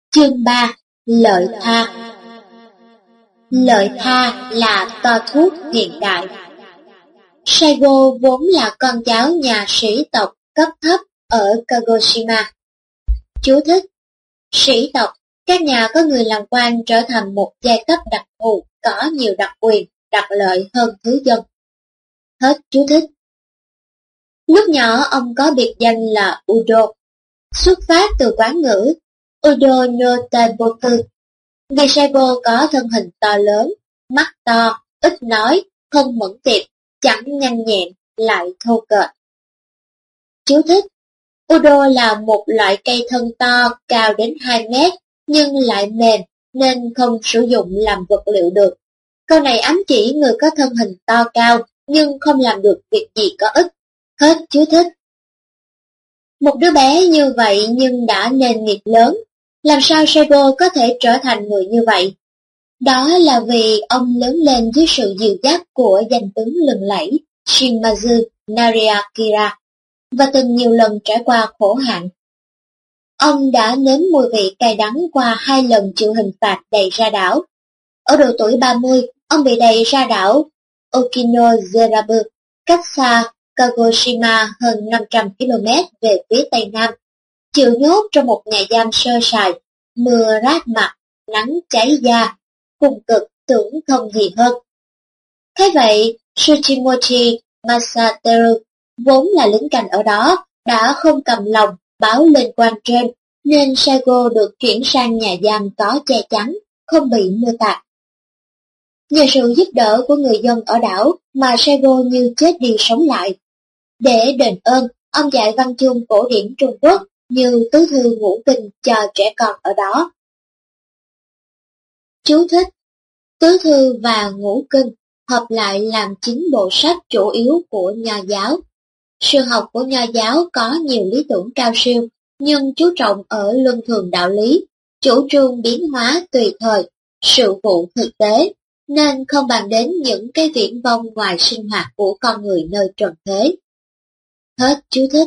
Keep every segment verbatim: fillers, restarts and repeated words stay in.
Chương ba. Lợi tha. Lợi tha là toa thuốc hiện đại. Saigo vốn là con cháu nhà sĩ tộc cấp thấp ở Kagoshima. Chú thích: sĩ tộc, các nhà có người làm quan trở thành một giai cấp đặc thù, có nhiều đặc quyền, đặc lợi hơn thứ dân. Hết chú thích. Lúc nhỏ ông có biệt danh là Udo, xuất phát từ quán ngữ Udo no Taiboku. Vì Saigo có thân hình to lớn, mắt to, ít nói, không mẫn tiệp, chẳng nhanh nhẹn, lại thô kệch. Chú thích: Udo là một loại cây thân to, cao đến hai mét, nhưng lại mềm, nên không sử dụng làm vật liệu được. Câu này ám chỉ người có thân hình to cao, nhưng không làm được việc gì có ích. Hết chú thích. Một đứa bé như vậy nhưng đã nền nghiệp lớn. Làm sao Saigo có thể trở thành người như vậy? Đó là vì ông lớn lên dưới sự dìu dắt của danh tướng lừng lẫy Shimazu Nariakira và từng nhiều lần trải qua khổ hạn. Ông đã nếm mùi vị cay đắng qua hai lần chịu hình phạt đầy ra đảo. Ở độ tuổi ba mươi, ông bị đầy ra đảo Okinozerabu, cách xa Kagoshima hơn năm trăm ki lô mét về phía tây nam, chịu nhốt trong một nhà giam sơ sài, mưa rát mặt, nắng cháy da, cùng cực tưởng không gì hơn. Thế vậy, Tsuchimochi Masateru, vốn là lính canh ở đó, đã không cầm lòng báo lên quan trên, nên Saigo được chuyển sang nhà giam có che chắn, không bị mưa tạt. Nhờ sự giúp đỡ của người dân ở đảo mà Saigo như chết đi sống lại. Để đền ơn, ông dạy văn chương cổ điển Trung Quốc như tứ thư ngũ kinh cho trẻ con ở đó. Chú thích: tứ thư và ngũ kinh hợp lại làm chín bộ sách chủ yếu của Nho giáo. Sư học của Nho giáo có nhiều lý tưởng cao siêu, nhưng chú trọng ở luân thường đạo lý, chủ trương biến hóa tùy thời, sự vụ thực tế, nên không bàn đến những cái viển vông ngoài sinh hoạt của con người nơi trần thế. Hết chú thích.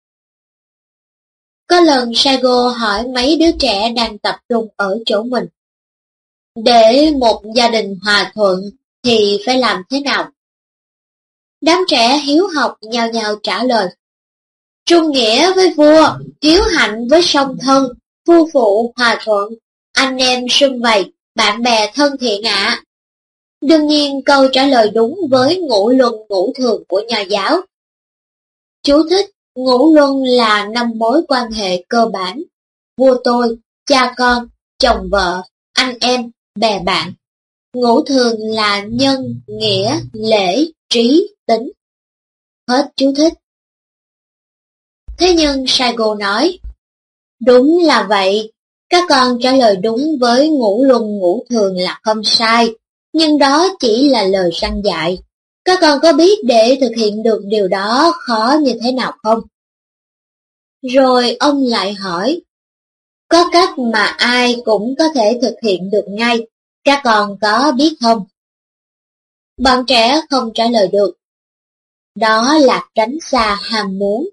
Có lần Saigo hỏi mấy đứa trẻ đang tập trung ở chỗ mình: để một gia đình hòa thuận thì phải làm thế nào? Đám trẻ hiếu học nhao nhao trả lời: trung nghĩa với vua, hiếu hạnh với song thân, phu phụ hòa thuận, anh em sum vầy, bạn bè thân thiện ạ. Đương nhiên câu trả lời đúng với ngũ luân ngũ thường của Nho giáo. Chú thích: ngũ luân là năm mối quan hệ cơ bản: vua tôi, cha con, chồng vợ, anh em, bè bạn. Ngũ thường là nhân, nghĩa, lễ, trí, tính. Hết chú thích. Thế nhưng Saigo nói: đúng là vậy, các con trả lời đúng với ngũ luân ngũ thường là không sai, nhưng đó chỉ là lời răn dạy. Các con có biết để thực hiện được điều đó khó như thế nào không? Rồi ông lại hỏi: có cách mà ai cũng có thể thực hiện được ngay, các con có biết không? Bọn trẻ không trả lời được. Đó là tránh xa ham muốn.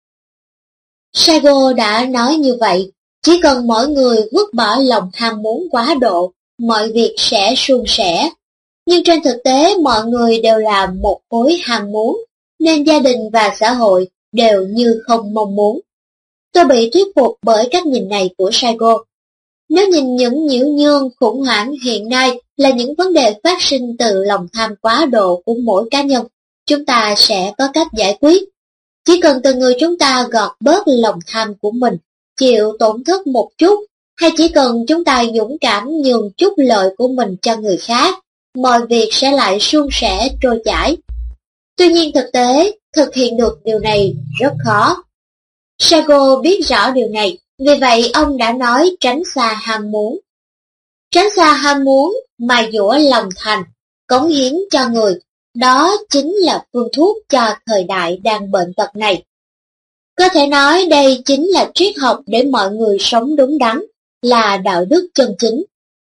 Saigo đã nói như vậy, chỉ cần mỗi người vứt bỏ lòng ham muốn quá độ, mọi việc sẽ suôn sẻ. Nhưng trên thực tế mọi người đều là một khối ham muốn, nên gia đình và xã hội đều như không mong muốn. Tôi bị thuyết phục bởi cách nhìn này của Saigo. Nếu nhìn những nhiễu nhương khủng hoảng hiện nay là những vấn đề phát sinh từ lòng tham quá độ của mỗi cá nhân, chúng ta sẽ có cách giải quyết. Chỉ cần từng người chúng ta gọt bớt lòng tham của mình, chịu tổn thất một chút, hay chỉ cần chúng ta dũng cảm nhường chút lợi của mình cho người khác, mọi việc sẽ lại suôn sẻ trôi chảy. Tuy nhiên thực tế, thực hiện được điều này rất khó. Saigo biết rõ điều này, vì vậy ông đã nói tránh xa ham muốn. Tránh xa ham muốn mà dũa lòng thành, cống hiến cho người, đó chính là phương thuốc cho thời đại đang bệnh tật này. Có thể nói đây chính là triết học để mọi người sống đúng đắn, là đạo đức chân chính.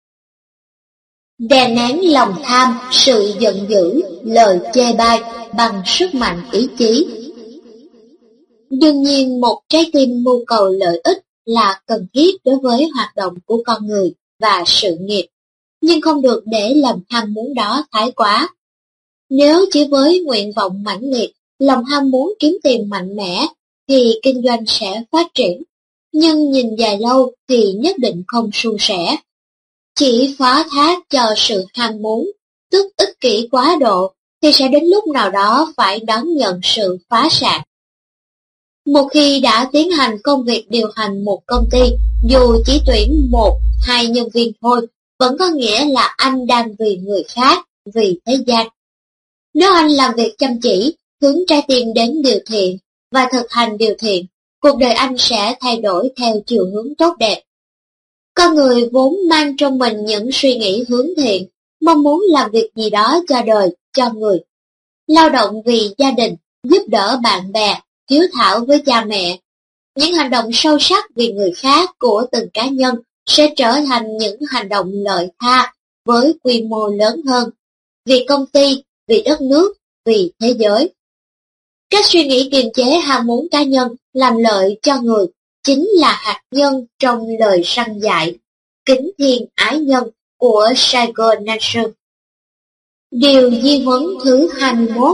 Đè nén lòng tham, sự giận dữ, lời chê bai bằng sức mạnh ý chí. Đương nhiên một trái tim mưu cầu lợi ích là cần thiết đối với hoạt động của con người và sự nghiệp, nhưng không được để lòng ham muốn đó thái quá. Nếu chỉ với nguyện vọng mãnh liệt, lòng ham muốn kiếm tiền mạnh mẽ, thì kinh doanh sẽ phát triển, nhưng nhìn dài lâu thì nhất định không suôn sẻ. Chỉ phó thác cho sự ham muốn, tức ích kỷ quá độ, thì sẽ đến lúc nào đó phải đón nhận sự phá sản. Một khi đã tiến hành công việc điều hành một công ty, dù chỉ tuyển một, hai nhân viên thôi, vẫn có nghĩa là anh đang vì người khác, vì thế gian. Nếu anh làm việc chăm chỉ, hướng trái tim đến điều thiện và thực hành điều thiện, cuộc đời anh sẽ thay đổi theo chiều hướng tốt đẹp. Con người vốn mang trong mình những suy nghĩ hướng thiện, mong muốn làm việc gì đó cho đời, cho người. Lao động vì gia đình, giúp đỡ bạn bè, hiếu thảo với cha mẹ. Những hành động sâu sắc vì người khác của từng cá nhân sẽ trở thành những hành động lợi tha với quy mô lớn hơn, vì công ty, vì đất nước, vì thế giới. Các suy nghĩ kiềm chế ham muốn cá nhân làm lợi cho người chính là hạt nhân trong lời răn dạy kính thiên ái nhân của Saigon Nation. Điều di huấn thứ hai mươi mốt.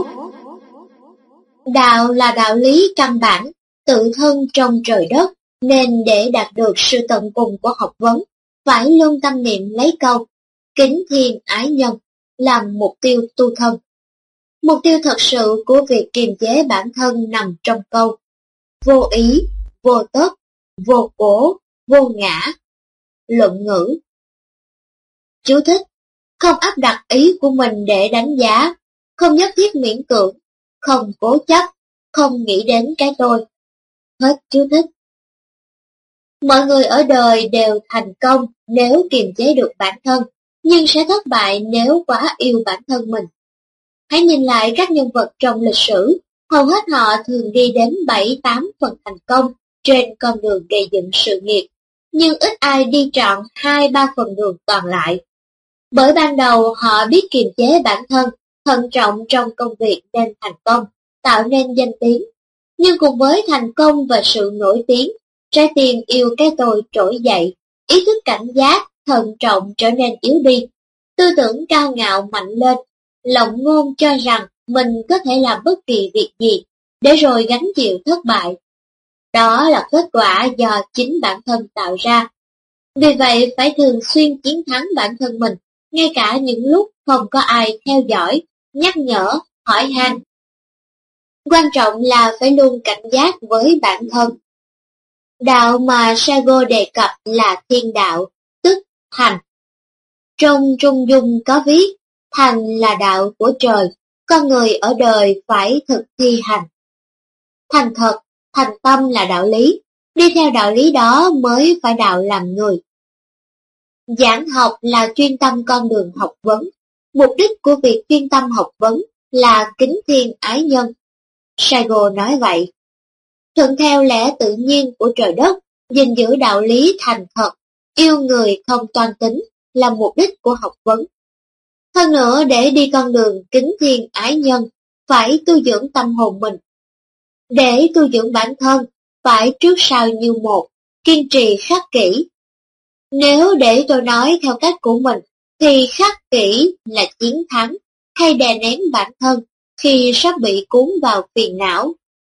Đạo là đạo lý căn bản, tự thân trong trời đất, nên để đạt được sự tận cùng của học vấn, phải luôn tâm niệm lấy câu kính thiên ái nhân làm mục tiêu tu thân. Mục tiêu thật sự của việc kiềm chế bản thân nằm trong câu vô ý, vô tất, vô cố, vô ngã. Luận ngữ. Chú thích: không áp đặt ý của mình để đánh giá, không nhất thiết miễn cưỡng, không cố chấp, không nghĩ đến cái tôi. Hết chú thích. Mọi người ở đời đều thành công nếu kiềm chế được bản thân, nhưng sẽ thất bại nếu quá yêu bản thân mình. Hãy nhìn lại các nhân vật trong lịch sử, hầu hết họ thường đi đến bảy tám phần thành công trên con đường gây dựng sự nghiệp, nhưng ít ai đi trọn hai ba phần đường còn lại. Bởi ban đầu họ biết kiềm chế bản thân, thận trọng trong công việc nên thành công, tạo nên danh tiếng. Nhưng cùng với thành công và sự nổi tiếng, trái tim yêu cái tôi trỗi dậy, ý thức cảnh giác, thận trọng trở nên yếu đi, tư tưởng cao ngạo mạnh lên, lộng ngôn cho rằng mình có thể làm bất kỳ việc gì, để rồi gánh chịu thất bại. Đó là kết quả do chính bản thân tạo ra. Vì vậy phải thường xuyên chiến thắng bản thân mình, ngay cả những lúc không có ai theo dõi, nhắc nhở, hỏi han. Quan trọng là phải luôn cảnh giác với bản thân. Đạo mà Sago đề cập là thiên đạo, tức thành. Trong Trung Dung có viết, thành là đạo của trời, con người ở đời phải thực thi hành. Thành thật, thành tâm là đạo lý, đi theo đạo lý đó mới phải đạo làm người. Giảng học là chuyên tâm con đường học vấn, mục đích của việc chuyên tâm học vấn là kính thiên ái nhân. Saigo nói vậy. Thuận theo lẽ tự nhiên của trời đất, gìn giữ đạo lý thành thật, yêu người không toan tính là mục đích của học vấn. Hơn nữa, để đi con đường kính thiên ái nhân, phải tu dưỡng tâm hồn mình. Để tu dưỡng bản thân, phải trước sau như một, kiên trì khắc kỷ. Nếu để tôi nói theo cách của mình, thì khắc kỷ là chiến thắng, hay đè nén bản thân khi sắp bị cuốn vào phiền não.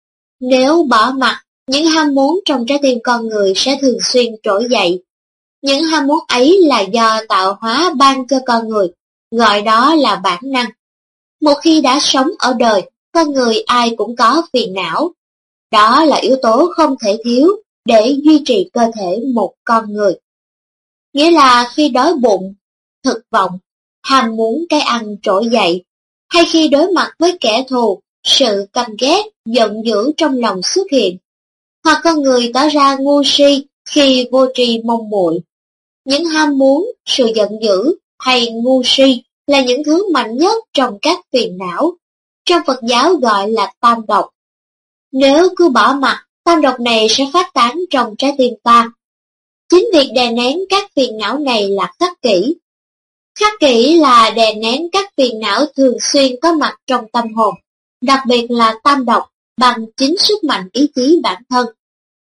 Nếu bỏ mặc, những ham muốn trong trái tim con người sẽ thường xuyên trỗi dậy. Những ham muốn ấy là do tạo hóa ban cho con người, gọi đó là bản năng. Một khi đã sống ở đời, con người ai cũng có phiền não. Đó là yếu tố không thể thiếu để duy trì cơ thể một con người. Nghĩa là khi đói bụng, thực vọng, ham muốn cái ăn trỗi dậy, hay khi đối mặt với kẻ thù, sự căm ghét, giận dữ trong lòng xuất hiện, hoặc con người tỏ ra ngu si khi vô tri mong muội. Những ham muốn, sự giận dữ hay ngu si là những thứ mạnh nhất trong các phiền não. Trong Phật giáo gọi là tam độc. Nếu cứ bỏ mặc, tam độc này sẽ phát tán trong trái tim ta. Chính việc đè nén các phiền não này là khắc kỷ. Khắc kỷ là đè nén các phiền não thường xuyên có mặt trong tâm hồn, đặc biệt là tam độc, bằng chính sức mạnh ý chí bản thân.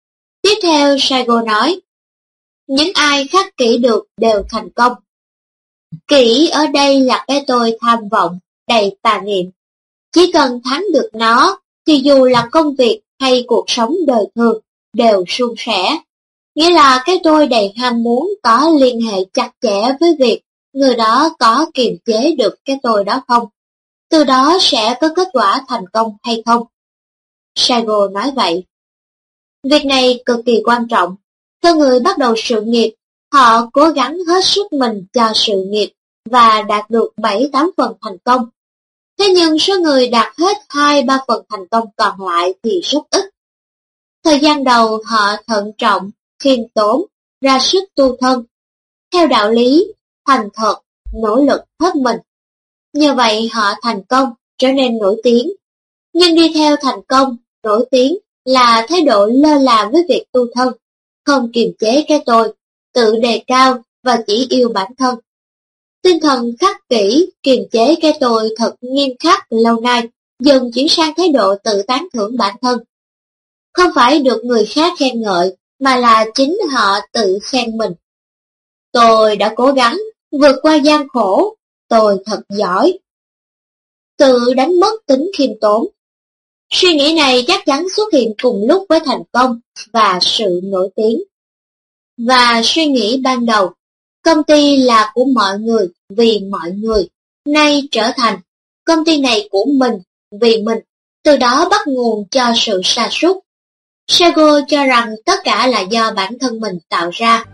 Tiếp theo Saigo nói, những ai khắc kỷ được đều thành công. Kỷ ở đây là cái tôi tham vọng, đầy tà niệm. Chỉ cần thắng được nó, thì dù là công việc hay cuộc sống đời thường, đều suôn sẻ. Nghĩa là cái tôi đầy ham muốn có liên hệ chặt chẽ với việc người đó có kiềm chế được cái tôi đó không. Từ đó sẽ có kết quả thành công hay không. Saigo nói vậy. Việc này cực kỳ quan trọng. Khi người bắt đầu sự nghiệp, họ cố gắng hết sức mình cho sự nghiệp và đạt được bảy tám phần thành công. Thế nhưng số người đạt hết hai ba phần thành công còn lại thì rất ít. Thời gian đầu họ thận trọng, khiêm tốn, ra sức tu thân. Theo đạo lý, thành thật, nỗ lực hết mình. Nhờ vậy họ thành công, trở nên nổi tiếng. Nhưng đi theo thành công, nổi tiếng là thái độ lơ là với việc tu thân, không kiềm chế cái tôi, tự đề cao và chỉ yêu bản thân. Tinh thần khắc kỷ, kiềm chế cái tôi thật nghiêm khắc lâu nay, dần chuyển sang thái độ tự tán thưởng bản thân. Không phải được người khác khen ngợi, mà là chính họ tự khen mình. Tôi đã cố gắng, vượt qua gian khổ, tôi thật giỏi. Tự đánh mất tính khiêm tốn. Suy nghĩ này chắc chắn xuất hiện cùng lúc với thành công và sự nổi tiếng. Và suy nghĩ ban đầu, công ty là của mọi người vì mọi người, nay trở thành công ty này của mình vì mình, từ đó bắt nguồn cho sự sa sút. Saigo cho rằng tất cả là do bản thân mình tạo ra.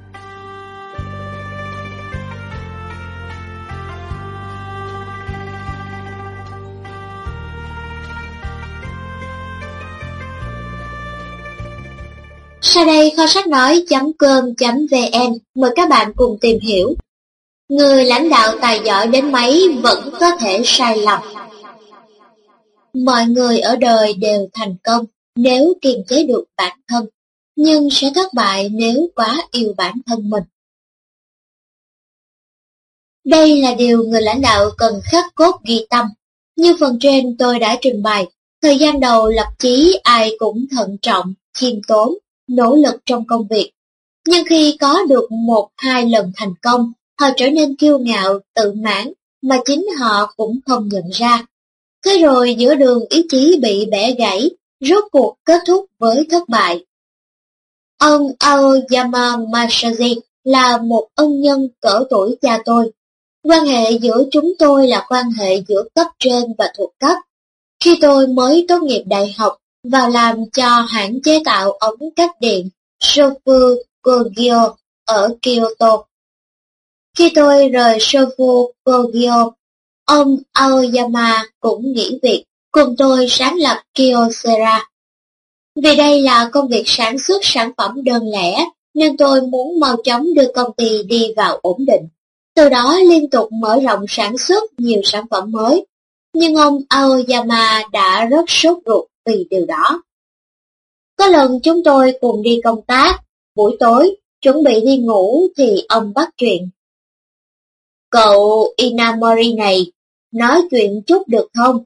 Sau đây kho sách nói chấm com chấm vn mời các bạn cùng tìm hiểu. Người lãnh đạo tài giỏi đến mấy vẫn có thể sai lầm. Mọi người ở đời đều thành công nếu kiềm chế được bản thân, nhưng sẽ thất bại nếu quá yêu bản thân mình. Đây là điều người lãnh đạo cần khắc cốt ghi tâm. Như phần trên tôi đã trình bày, thời gian đầu lập chí ai cũng thận trọng, khiêm tốn, nỗ lực trong công việc. Nhưng khi có được một hai lần thành công, họ trở nên kiêu ngạo, tự mãn, mà chính họ cũng không nhận ra. Thế rồi giữa đường ý chí bị bẻ gãy, rốt cuộc kết thúc với thất bại. Ông Aoyama Masashi là một ân nhân cỡ tuổi cha tôi. Quan hệ giữa chúng tôi là quan hệ giữa cấp trên và thuộc cấp. Khi tôi mới tốt nghiệp đại học, vào làm cho hãng chế tạo ống cách điện Shofu Kogyo ở Kyoto. Khi tôi rời Shofu Kogyo, ông Aoyama cũng nghỉ việc, cùng tôi sáng lập Kyocera. Vì đây là công việc sản xuất sản phẩm đơn lẻ, nên tôi muốn mau chóng đưa công ty đi vào ổn định. Từ đó liên tục mở rộng sản xuất nhiều sản phẩm mới. Nhưng ông Aoyama đã rất sốt ruột vì điều đó. Có lần chúng tôi cùng đi công tác, buổi tối, chuẩn bị đi ngủ thì ông bắt chuyện. Cậu Inamori này, nói chuyện chút được không?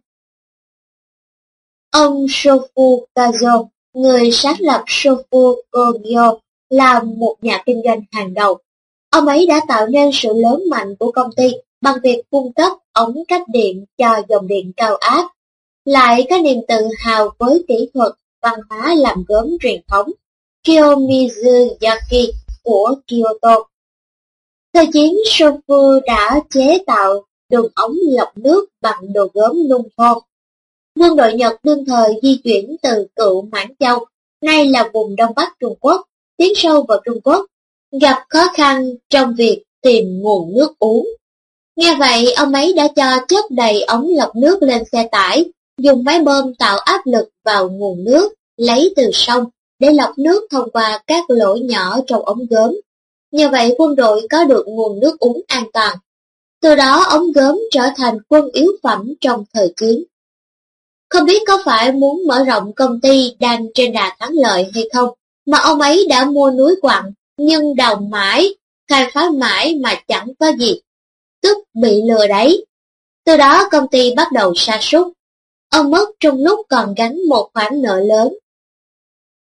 Ông Shofu Kazo, người sáng lập Shofu Kogyo, là một nhà kinh doanh hàng đầu. Ông ấy đã tạo nên sự lớn mạnh của công ty bằng việc cung cấp ống cách điện cho dòng điện cao áp, lại có niềm tự hào với kỹ thuật văn hóa làm gốm truyền thống Kiyomizuyaki của Kyoto. Thời chiến, Shofu đã chế tạo đường ống lọc nước bằng đồ gốm nung thô. Quân đội Nhật đương thời di chuyển từ cựu Mãn Châu, nay là vùng Đông Bắc Trung Quốc, tiến sâu vào Trung Quốc, gặp khó khăn trong việc tìm nguồn nước uống. Nghe vậy, ông ấy đã cho chất đầy ống lọc nước lên xe tải, dùng máy bơm tạo áp lực vào nguồn nước, lấy từ sông, để lọc nước thông qua các lỗ nhỏ trong ống gốm. Nhờ vậy quân đội có được nguồn nước uống an toàn. Từ đó ống gốm trở thành quân yếu phẩm trong thời chiến. Không biết có phải muốn mở rộng công ty đang trên đà thắng lợi hay không, mà ông ấy đã mua núi quặng, nhưng đào mãi, khai phá mãi mà chẳng có gì, tức bị lừa đấy. Từ đó công ty bắt đầu sa sút. Ông mất trong lúc còn gánh một khoản nợ lớn.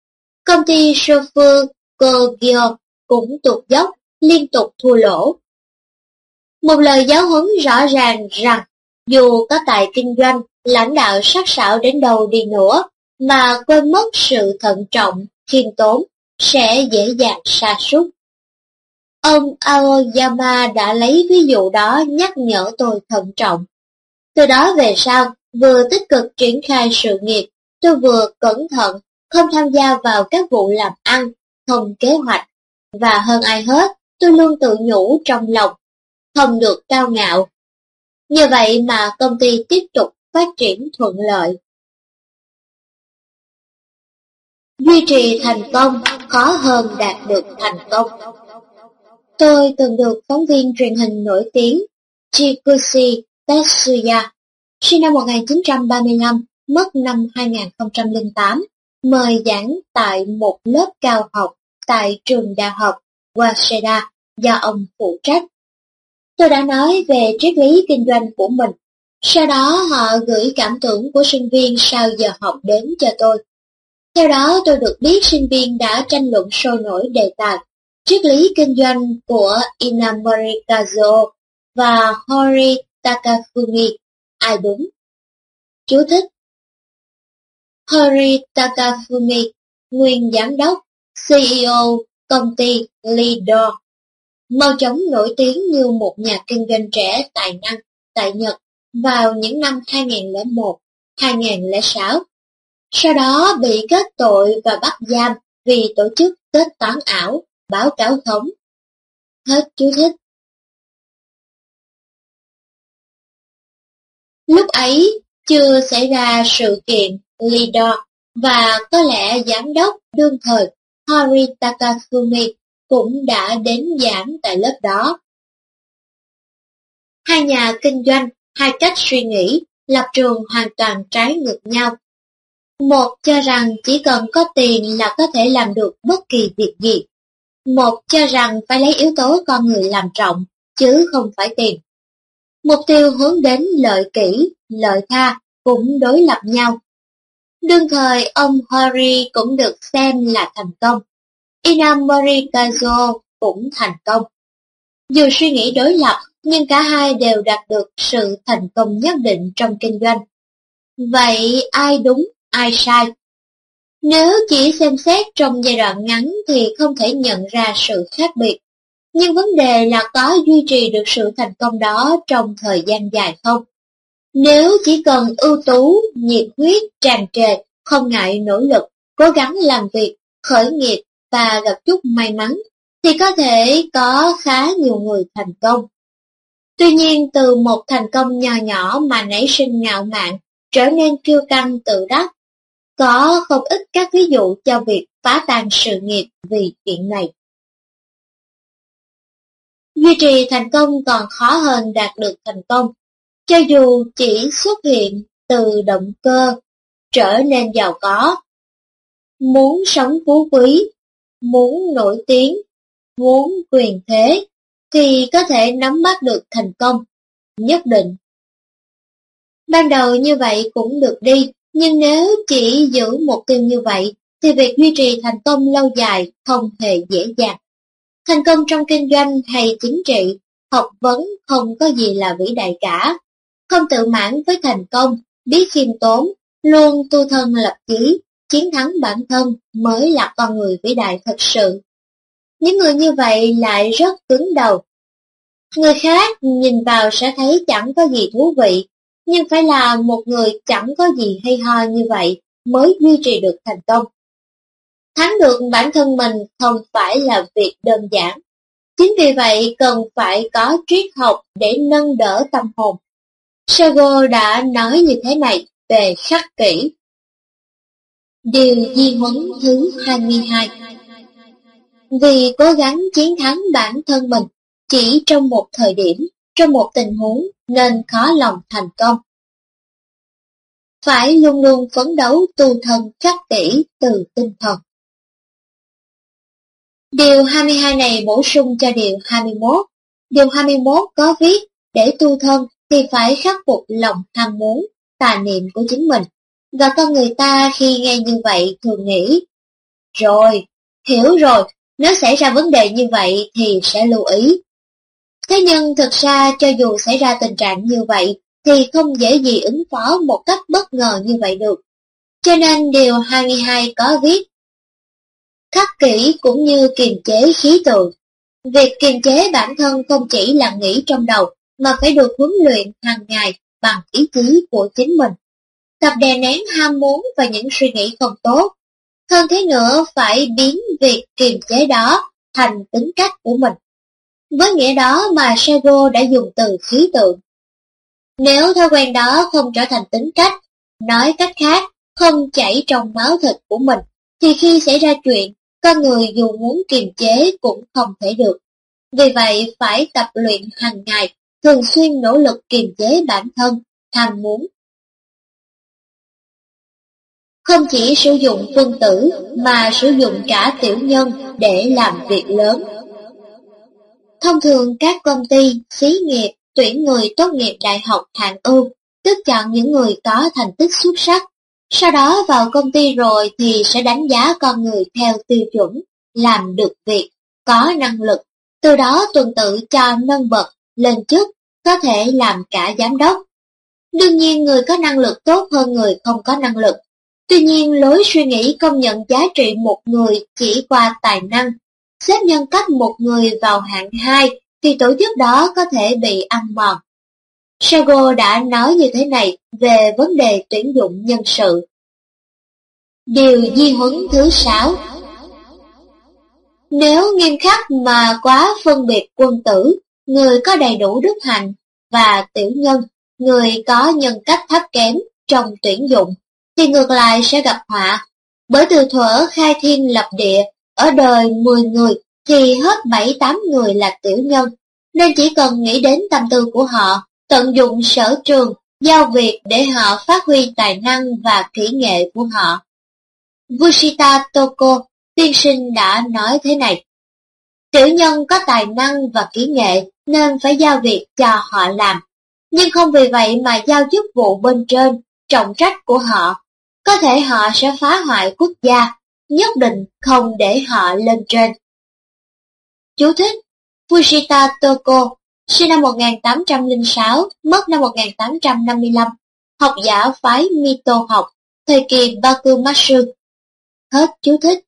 Công ty chauffeur Kogyo cũng tụt dốc, liên tục thua lỗ. Một lời giáo huấn rõ ràng rằng dù có tài kinh doanh, lãnh đạo sắc sảo đến đâu đi nữa mà quên mất sự thận trọng, khiêm tốn sẽ dễ dàng sa sút. Ông Aoyama đã lấy ví dụ đó nhắc nhở tôi thận trọng. Từ đó về sau, vừa tích cực triển khai sự nghiệp, tôi vừa cẩn thận, không tham gia vào các vụ làm ăn, không kế hoạch. Và hơn ai hết, tôi luôn tự nhủ trong lòng, không được cao ngạo. Như vậy mà công ty tiếp tục phát triển thuận lợi. Duy trì thành công khó hơn đạt được thành công. Tôi từng được phóng viên truyền hình nổi tiếng Chikushi Tetsuya, sinh năm một nghìn chín trăm ba mươi lăm, mất năm hai nghìn không trăm lẻ tám, mời giảng tại một lớp cao học tại trường đại học Waseda do ông phụ trách. Tôi đã nói về triết lý kinh doanh của mình, sau đó họ gửi cảm tưởng của sinh viên sau giờ học đến cho tôi. Theo đó tôi được biết sinh viên đã tranh luận sôi nổi đề tài triết lý kinh doanh của Inamori Kazuo và Hori Takafumi, ai đúng? Chú thích: Hori Takafumi, nguyên giám đốc, xê e ô công ty Leader, mau chóng nổi tiếng như một nhà kinh doanh trẻ tài năng tại Nhật vào những năm hai nghìn không trăm lẻ một đến hai nghìn không trăm lẻ sáu. Sau đó bị kết tội và bắt giam vì tổ chức kết toán ảo, báo cáo khống. Hết chú thích. Lúc ấy chưa xảy ra sự kiện Leader và có lẽ giám đốc đương thời Hori Takafumi cũng đã đến giảng tại lớp đó. Hai nhà kinh doanh, hai cách suy nghĩ, lập trường hoàn toàn trái ngược nhau. Một cho rằng chỉ cần có tiền là có thể làm được bất kỳ việc gì. Một cho rằng phải lấy yếu tố con người làm trọng, chứ không phải tiền. Mục tiêu hướng đến lợi kỷ, lợi tha cũng đối lập nhau. Đương thời ông Hori cũng được xem là thành công. Inamori Kazuo cũng thành công. Dù suy nghĩ đối lập, nhưng cả hai đều đạt được sự thành công nhất định trong kinh doanh. Vậy ai đúng, ai sai? Nếu chỉ xem xét trong giai đoạn ngắn thì không thể nhận ra sự khác biệt. Nhưng vấn đề là có duy trì được sự thành công đó trong thời gian dài không? Nếu chỉ cần ưu tú, nhiệt huyết, tràn trề, không ngại nỗ lực, cố gắng làm việc, khởi nghiệp và gặp chút may mắn, thì có thể có khá nhiều người thành công. Tuy nhiên từ một thành công nhỏ nhỏ mà nảy sinh ngạo mạn, trở nên kiêu căng tự đắc, có không ít các ví dụ cho việc phá tan sự nghiệp vì chuyện này. Duy trì thành công còn khó hơn đạt được thành công, cho dù chỉ xuất hiện từ động cơ trở nên giàu có. Muốn sống phú quý, muốn nổi tiếng, muốn quyền thế, thì có thể nắm bắt được thành công, nhất định. Ban đầu như vậy cũng được đi, nhưng nếu chỉ giữ mục tiêu như vậy, thì việc duy trì thành công lâu dài không hề dễ dàng. Thành công trong kinh doanh hay chính trị, học vấn không có gì là vĩ đại cả. Không tự mãn với thành công, biết khiêm tốn, luôn tu thân lập chí, chiến thắng bản thân mới là con người vĩ đại thật sự. Những người như vậy lại rất cứng đầu. Người khác nhìn vào sẽ thấy chẳng có gì thú vị, nhưng phải là một người chẳng có gì hay ho như vậy mới duy trì được thành công. Thắng được bản thân mình không phải là việc đơn giản. Chính vì vậy cần phải có triết học để nâng đỡ tâm hồn. Sago đã nói như thế này về khắc kỷ. Điều di huấn thứ hai mươi hai. Vì cố gắng chiến thắng bản thân mình chỉ trong một thời điểm, trong một tình huống nên khó lòng thành công. Phải luôn luôn phấn đấu tu thân khắc kỷ từ tinh thần. Điều hai mươi hai này bổ sung cho điều hai mươi mốt. Điều hai mươi mốt có viết, để tu thân thì phải khắc phục lòng ham muốn, tà niệm của chính mình. Và con người ta khi nghe như vậy thường nghĩ, Rồi, hiểu rồi, nếu xảy ra vấn đề như vậy thì sẽ lưu ý. Thế nhưng thực ra cho dù xảy ra tình trạng như vậy thì không dễ gì ứng phó một cách bất ngờ như vậy được. Cho nên điều hai mươi hai có viết: khắc kỷ cũng như kiềm chế khí tượng. Việc kiềm chế bản thân không chỉ là nghĩ trong đầu mà phải được huấn luyện hàng ngày bằng ý chí của chính mình. Tập đè nén ham muốn và những suy nghĩ không tốt. Hơn thế nữa phải biến việc kiềm chế đó thành tính cách của mình. Với nghĩa đó mà Sego đã dùng từ khí tượng. Nếu thói quen đó không trở thành tính cách, nói cách khác, không chảy trong máu thịt của mình, thì khi xảy ra chuyện, con người dù muốn kiềm chế cũng không thể được. Vì vậy phải tập luyện hàng ngày, thường xuyên nỗ lực kiềm chế bản thân, ham muốn. Không chỉ sử dụng quân tử mà sử dụng cả tiểu nhân để làm việc lớn. Thông thường các công ty, xí nghiệp tuyển người tốt nghiệp đại học hạng ưu, tức chọn những người có thành tích xuất sắc. Sau đó vào công ty rồi thì sẽ đánh giá con người theo tiêu chuẩn, làm được việc, có năng lực, từ đó tuần tự cho nâng bậc, lên chức, có thể làm cả giám đốc. Đương nhiên người có năng lực tốt hơn người không có năng lực. Tuy nhiên lối suy nghĩ công nhận giá trị một người chỉ qua tài năng, xếp nhân cách một người vào hạng hai thì tổ chức đó có thể bị ăn mòn. Sego đã nói như thế này về vấn đề tuyển dụng nhân sự. Điều di huấn thứ sáu: nếu nghiêm khắc mà quá phân biệt quân tử, người có đầy đủ đức hạnh, và tiểu nhân, người có nhân cách thấp kém trong tuyển dụng, thì ngược lại sẽ gặp họa. Bởi từ thuở khai thiên lập địa, ở đời mười người thì hết bảy tám người là tiểu nhân, nên chỉ cần nghĩ đến tâm tư của họ, tận dụng sở trường, giao việc để họ phát huy tài năng và kỹ nghệ của họ. Fushita Toko, tiên sinh đã nói thế này: tiểu nhân có tài năng và kỹ nghệ nên phải giao việc cho họ làm, nhưng không vì vậy mà giao chức vụ bên trên, trọng trách của họ. Có thể họ sẽ phá hoại quốc gia, nhất định không để họ lên trên. Chú thích: Fushita Toko, sinh năm một nghìn tám trăm lẻ sáu, mất năm một nghìn tám trăm năm mươi lăm, học giả phái Mito học, thời kỳ Bakumatsu. Hết chú thích.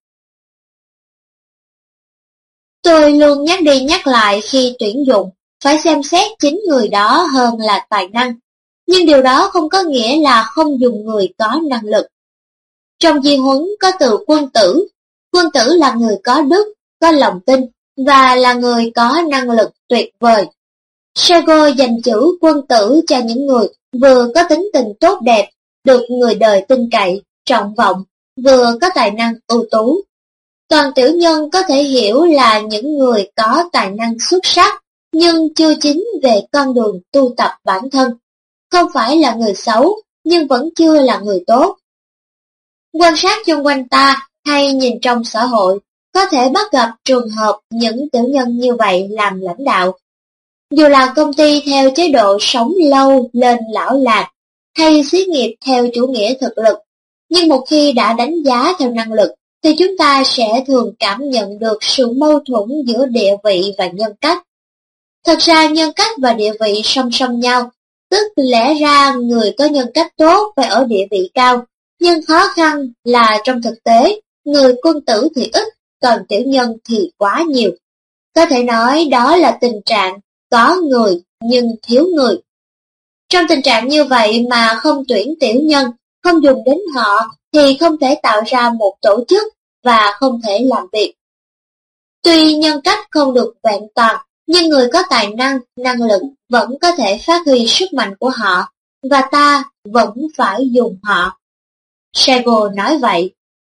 Tôi luôn nhắc đi nhắc lại khi tuyển dụng, phải xem xét chính người đó hơn là tài năng, nhưng điều đó không có nghĩa là không dùng người có năng lực. Trong di huấn có từ quân tử. Quân tử là người có đức, có lòng tin, và là người có năng lực tuyệt vời. Sego dành chữ quân tử cho những người vừa có tính tình tốt đẹp, được người đời tin cậy, trọng vọng, vừa có tài năng ưu tú. Còn tiểu nhân có thể hiểu là những người có tài năng xuất sắc, nhưng chưa chín về con đường tu tập bản thân. Không phải là người xấu, nhưng vẫn chưa là người tốt. Quan sát xung quanh ta hay nhìn trong xã hội, có thể bắt gặp trường hợp những tiểu nhân như vậy làm lãnh đạo. Dù là công ty theo chế độ sống lâu lên lão lạc, hay xí nghiệp theo chủ nghĩa thực lực, nhưng một khi đã đánh giá theo năng lực, thì chúng ta sẽ thường cảm nhận được sự mâu thuẫn giữa địa vị và nhân cách. Thật ra nhân cách và địa vị song song nhau, tức lẽ ra người có nhân cách tốt phải ở địa vị cao, nhưng khó khăn là trong thực tế, người quân tử thì ít, còn tiểu nhân thì quá nhiều. Có thể nói đó là tình trạng có người nhưng thiếu người. Trong tình trạng như vậy mà không tuyển tiểu nhân, không dùng đến họ thì không thể tạo ra một tổ chức và không thể làm việc. Tuy nhân cách không được vẹn toàn, nhưng người có tài năng, năng lực vẫn có thể phát huy sức mạnh của họ, và ta vẫn phải dùng họ. Sego nói vậy.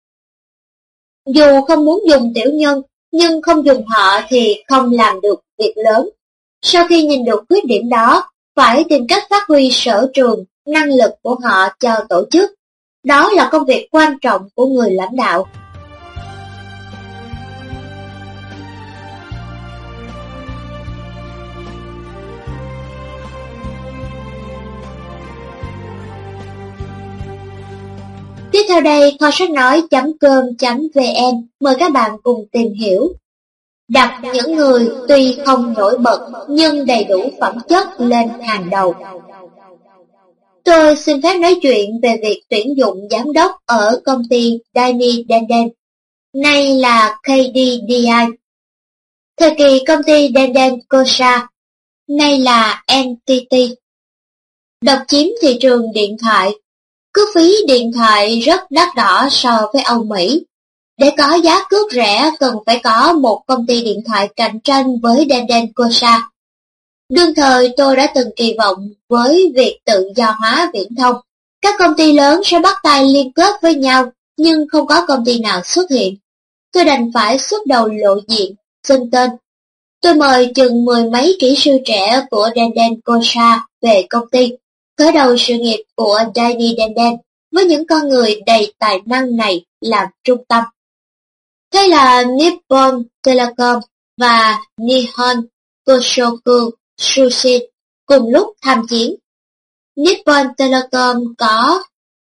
Dù không muốn dùng tiểu nhân, nhưng không dùng họ thì không làm được việc lớn. Sau khi nhìn được khuyết điểm đó, phải tìm cách phát huy sở trường, năng lực của họ cho tổ chức. Đó là công việc quan trọng của người lãnh đạo. Tiếp theo đây kho sách nói.com.vn mời các bạn cùng tìm hiểu. Đặt những người tuy không nổi bật nhưng đầy đủ phẩm chất lên hàng đầu. Tôi xin phép nói chuyện về việc tuyển dụng giám đốc ở công ty Dani Denden, nay là K D D I. Thời kỳ công ty Denden Kosa, nay là N T T, độc chiếm thị trường điện thoại. Cước phí điện thoại rất đắt đỏ so với Âu Mỹ. Để có giá cước rẻ cần phải có một công ty điện thoại cạnh tranh với Denden Kosa. Đương thời tôi đã từng kỳ vọng với việc tự do hóa viễn thông, các công ty lớn sẽ bắt tay liên kết với nhau, nhưng không có công ty nào xuất hiện. Tôi đành phải xuất đầu lộ diện, xưng tên. Tôi mời chừng mười mấy kỹ sư trẻ của Denden Kosa về công ty, khởi đầu sự nghiệp của Dani Denden với những con người đầy tài năng này làm trung tâm. Thế là Nippon Telecom và Nihon Koshoku Tsushin cùng lúc tham chiến. Nippon Telecom có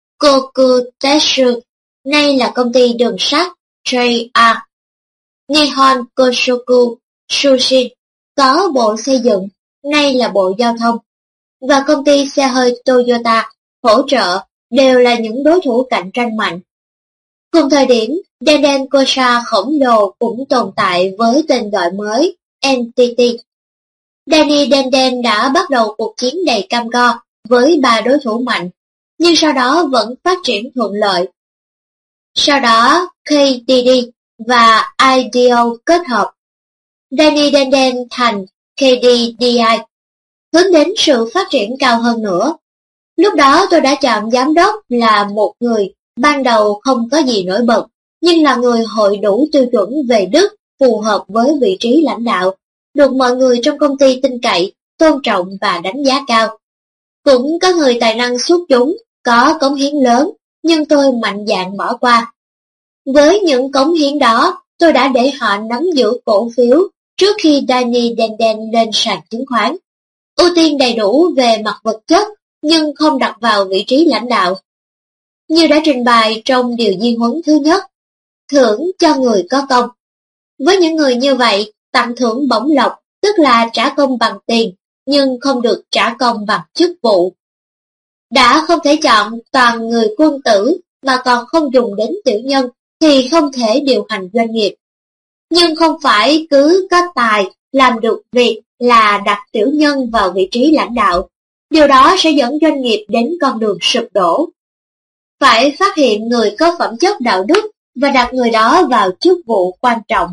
Kokutetsu, nay là công ty đường sắt J R. Nihon Koshoku Tsushin có bộ xây dựng, nay là bộ giao thông. Và công ty xe hơi Toyota hỗ trợ đều là những đối thủ cạnh tranh mạnh. Cùng thời điểm, Denden Kosa khổng lồ cũng tồn tại với tên gọi mới N T T. Dani Denden đã bắt đầu cuộc chiến đầy cam go với ba đối thủ mạnh, nhưng sau đó vẫn phát triển thuận lợi. Sau đó, K D D và Ideal kết hợp. Dani Denden thành K D D I, hướng đến sự phát triển cao hơn nữa. Lúc đó tôi đã chọn giám đốc là một người ban đầu không có gì nổi bật, nhưng là người hội đủ tiêu chuẩn về đức, phù hợp với vị trí lãnh đạo, được mọi người trong công ty tin cậy, tôn trọng và đánh giá cao. Cũng có người tài năng xuất chúng, có cống hiến lớn, nhưng tôi mạnh dạn bỏ qua. Với những cống hiến đó, tôi đã để họ nắm giữ cổ phiếu trước khi Dani Denden lên sàn chứng khoán. Ưu tiên đầy đủ về mặt vật chất, nhưng không đặt vào vị trí lãnh đạo. Như đã trình bày trong điều di huấn thứ nhất, thưởng cho người có công. Với những người như vậy, tặng thưởng bổng lộc, tức là trả công bằng tiền, nhưng không được trả công bằng chức vụ. Đã không thể chọn toàn người quân tử, mà còn không dùng đến tiểu nhân, thì không thể điều hành doanh nghiệp. Nhưng không phải cứ có tài, làm được việc là đặt tiểu nhân vào vị trí lãnh đạo. Điều đó sẽ dẫn doanh nghiệp đến con đường sụp đổ. Phải phát hiện người có phẩm chất đạo đức và đặt người đó vào chức vụ quan trọng.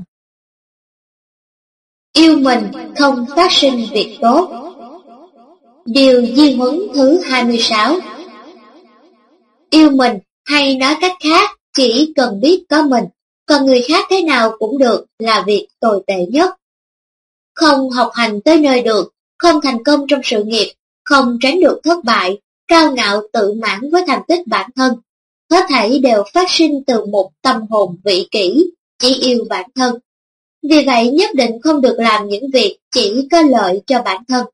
Yêu mình không phát sinh việc tốt. Điều di huấn thứ hai mươi sáu. Yêu mình, hay nói cách khác, chỉ cần biết có mình, còn người khác thế nào cũng được là việc tồi tệ nhất. Không học hành tới nơi được, không thành công trong sự nghiệp, không tránh được thất bại, cao ngạo tự mãn với thành tích bản thân. Hết thảy đều phát sinh từ một tâm hồn vị kỷ, chỉ yêu bản thân. Vì vậy nhất định không được làm những việc chỉ có lợi cho bản thân.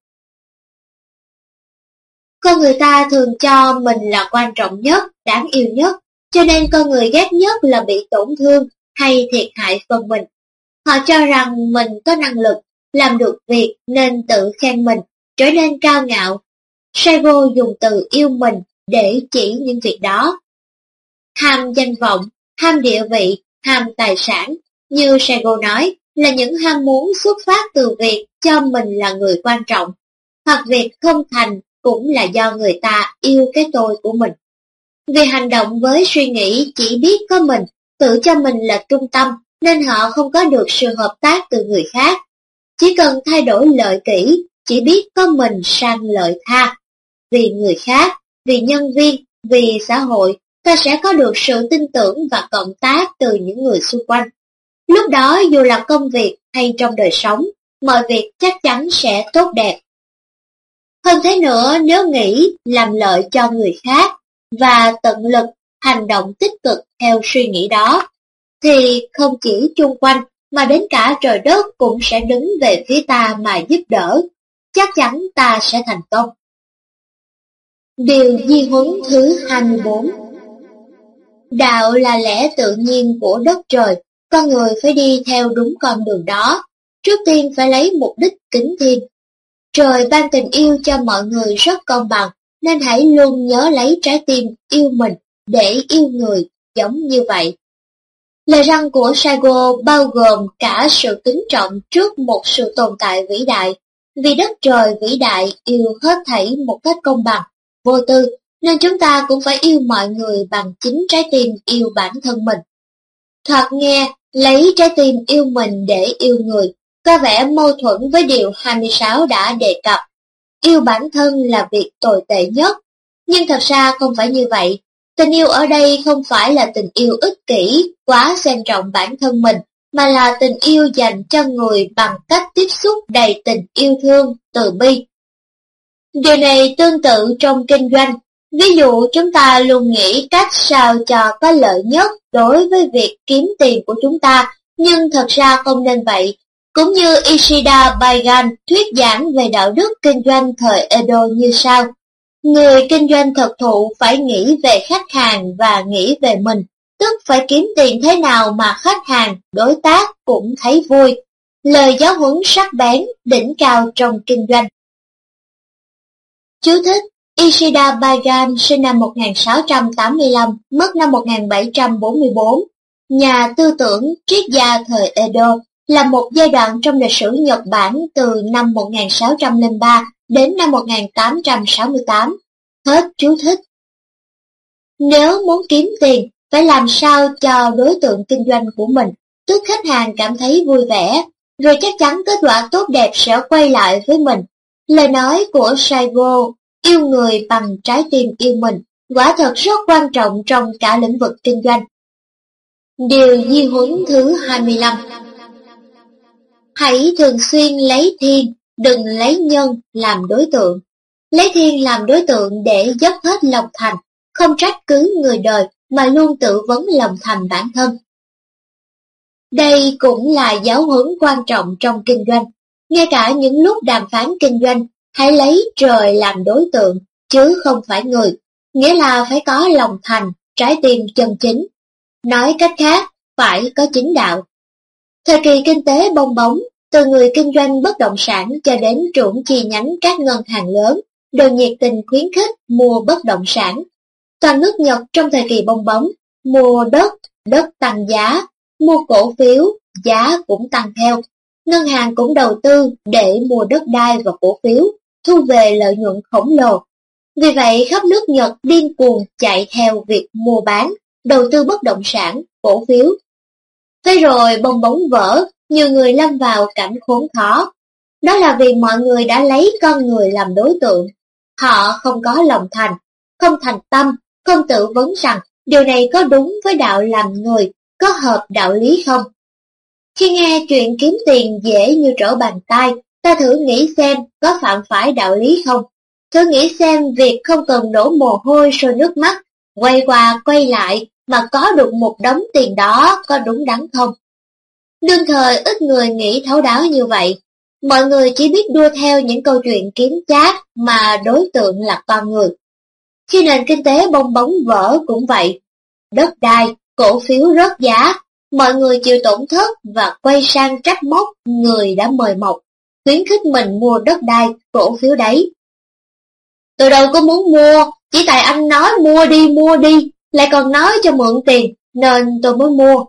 Con người ta thường cho mình là quan trọng nhất, đáng yêu nhất, cho nên con người ghét nhất là bị tổn thương hay thiệt hại phần mình. Họ cho rằng mình có năng lực, làm được việc nên tự khen mình, trở nên cao ngạo. Saigo dùng từ yêu mình để chỉ những việc đó. Ham danh vọng, ham địa vị, ham tài sản, như Saigo nói, là những ham muốn xuất phát từ việc cho mình là người quan trọng, hoặc việc không thành cũng là do người ta yêu cái tôi của mình. Vì hành động với suy nghĩ chỉ biết có mình, tự cho mình là trung tâm, nên họ không có được sự hợp tác từ người khác. Chỉ cần thay đổi lợi kỹ, chỉ biết có mình sang lợi tha. Vì người khác, vì nhân viên, vì xã hội, ta sẽ có được sự tin tưởng và cộng tác từ những người xung quanh. Lúc đó dù là công việc hay trong đời sống, mọi việc chắc chắn sẽ tốt đẹp. Hơn thế nữa, nếu nghĩ làm lợi cho người khác và tận lực hành động tích cực theo suy nghĩ đó, thì không chỉ chung quanh mà đến cả trời đất cũng sẽ đứng về phía ta mà giúp đỡ. Chắc chắn ta sẽ thành công. Điều di huấn thứ hai mươi bốn. Đạo là lẽ tự nhiên của đất trời, con người phải đi theo đúng con đường đó. Trước tiên phải lấy mục đích kính thiên. Trời ban tình yêu cho mọi người rất công bằng, nên hãy luôn nhớ lấy trái tim yêu mình để yêu người giống như vậy. Lời răn của Saigo bao gồm cả sự kính trọng trước một sự tồn tại vĩ đại. Vì đất trời vĩ đại yêu hết thảy một cách công bằng, vô tư, nên chúng ta cũng phải yêu mọi người bằng chính trái tim yêu bản thân mình. Thoạt nghe, lấy trái tim yêu mình để yêu người, có vẻ mâu thuẫn với điều hai mươi sáu đã đề cập. Yêu bản thân là việc tồi tệ nhất, nhưng thật ra không phải như vậy. Tình yêu ở đây không phải là tình yêu ích kỷ, quá xem trọng bản thân mình, mà là tình yêu dành cho người bằng cách tiếp xúc đầy tình yêu thương, từ bi. Điều này tương tự trong kinh doanh. Ví dụ chúng ta luôn nghĩ cách sao cho có lợi nhất đối với việc kiếm tiền của chúng ta, nhưng thật ra không nên vậy. Cũng như Ishida Baigan thuyết giảng về đạo đức kinh doanh thời Edo như sau. Người kinh doanh thực thụ phải nghĩ về khách hàng và nghĩ về mình, tức phải kiếm tiền thế nào mà khách hàng, đối tác cũng thấy vui. Lời giáo huấn sắc bén, đỉnh cao trong kinh doanh. Chú thích: Ishida Baigan sinh năm một nghìn sáu trăm tám mươi lăm, mất năm một nghìn bảy trăm bốn mươi tư, nhà tư tưởng, triết gia thời Edo, là một giai đoạn trong lịch sử Nhật Bản từ năm một nghìn sáu trăm lẻ ba đến năm một nghìn tám trăm sáu mươi tám. Hết chú thích. Nếu muốn kiếm tiền, phải làm sao cho đối tượng kinh doanh của mình, tức khách hàng cảm thấy vui vẻ, rồi chắc chắn kết quả tốt đẹp sẽ quay lại với mình. Lời nói của Saigo, yêu người bằng trái tim yêu mình, quả thật rất quan trọng trong cả lĩnh vực kinh doanh. Điều di huấn thứ hai mươi lăm. Hãy thường xuyên lấy thiên, đừng lấy nhân làm đối tượng. Lấy thiên làm đối tượng để dốc hết lòng thành, không trách cứ người đời mà luôn tự vấn lòng thành bản thân. Đây cũng là giáo huấn quan trọng trong kinh doanh. Ngay cả những lúc đàm phán kinh doanh, hãy lấy trời làm đối tượng, chứ không phải người, nghĩa là phải có lòng thành, trái tim chân chính. Nói cách khác, phải có chính đạo. Thời kỳ kinh tế bong bóng, từ người kinh doanh bất động sản cho đến trưởng chi nhánh các ngân hàng lớn, đều nhiệt tình khuyến khích mua bất động sản. Toàn nước Nhật trong thời kỳ bong bóng, mua đất, đất tăng giá, mua cổ phiếu, giá cũng tăng theo. Ngân hàng cũng đầu tư để mua đất đai và cổ phiếu, thu về lợi nhuận khổng lồ. Vì vậy khắp nước Nhật điên cuồng chạy theo việc mua bán, đầu tư bất động sản, cổ phiếu. Thế rồi bong bóng vỡ, nhiều người lâm vào cảnh khốn khó. Đó là vì mọi người đã lấy con người làm đối tượng. Họ không có lòng thành, không thành tâm, không tự vấn rằng điều này có đúng với đạo làm người, có hợp đạo lý không. Khi nghe chuyện kiếm tiền dễ như trở bàn tay, ta thử nghĩ xem có phạm phải đạo lý không. Thử nghĩ xem việc không cần đổ mồ hôi sôi nước mắt, quay qua quay lại mà có được một đống tiền đó có đúng đắn không. Đương thời ít người nghĩ thấu đáo như vậy. Mọi người chỉ biết đua theo những câu chuyện kiếm chác mà đối tượng là con người. Khi nền kinh tế bong bóng vỡ cũng vậy. Đất đai, cổ phiếu rớt giá, mọi người chịu tổn thất và quay sang trách móc người đã mời mọc, khuyến khích mình mua đất đai, cổ phiếu đấy. Tôi đâu có muốn mua, chỉ tại anh nói mua đi mua đi, lại còn nói cho mượn tiền, nên tôi mới mua.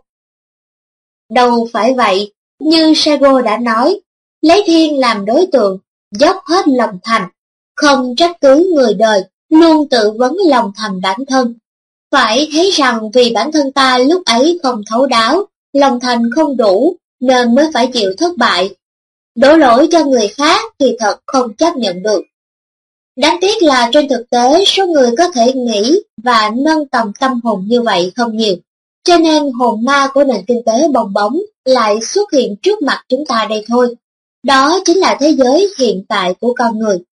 Đâu phải vậy, như Saigo đã nói, lấy thiên làm đối tượng, dốc hết lòng thành, không trách cứ người đời, luôn tự vấn lòng thành bản thân. Phải thấy rằng vì bản thân ta lúc ấy không thấu đáo, lòng thành không đủ, nên mới phải chịu thất bại. Đổ lỗi cho người khác thì thật không chấp nhận được. Đáng tiếc là trên thực tế số người có thể nghĩ và nâng tầm tâm hồn như vậy không nhiều, cho nên hồn ma của nền kinh tế bong bóng lại xuất hiện trước mặt chúng ta đây thôi. Đó chính là thế giới hiện tại của con người.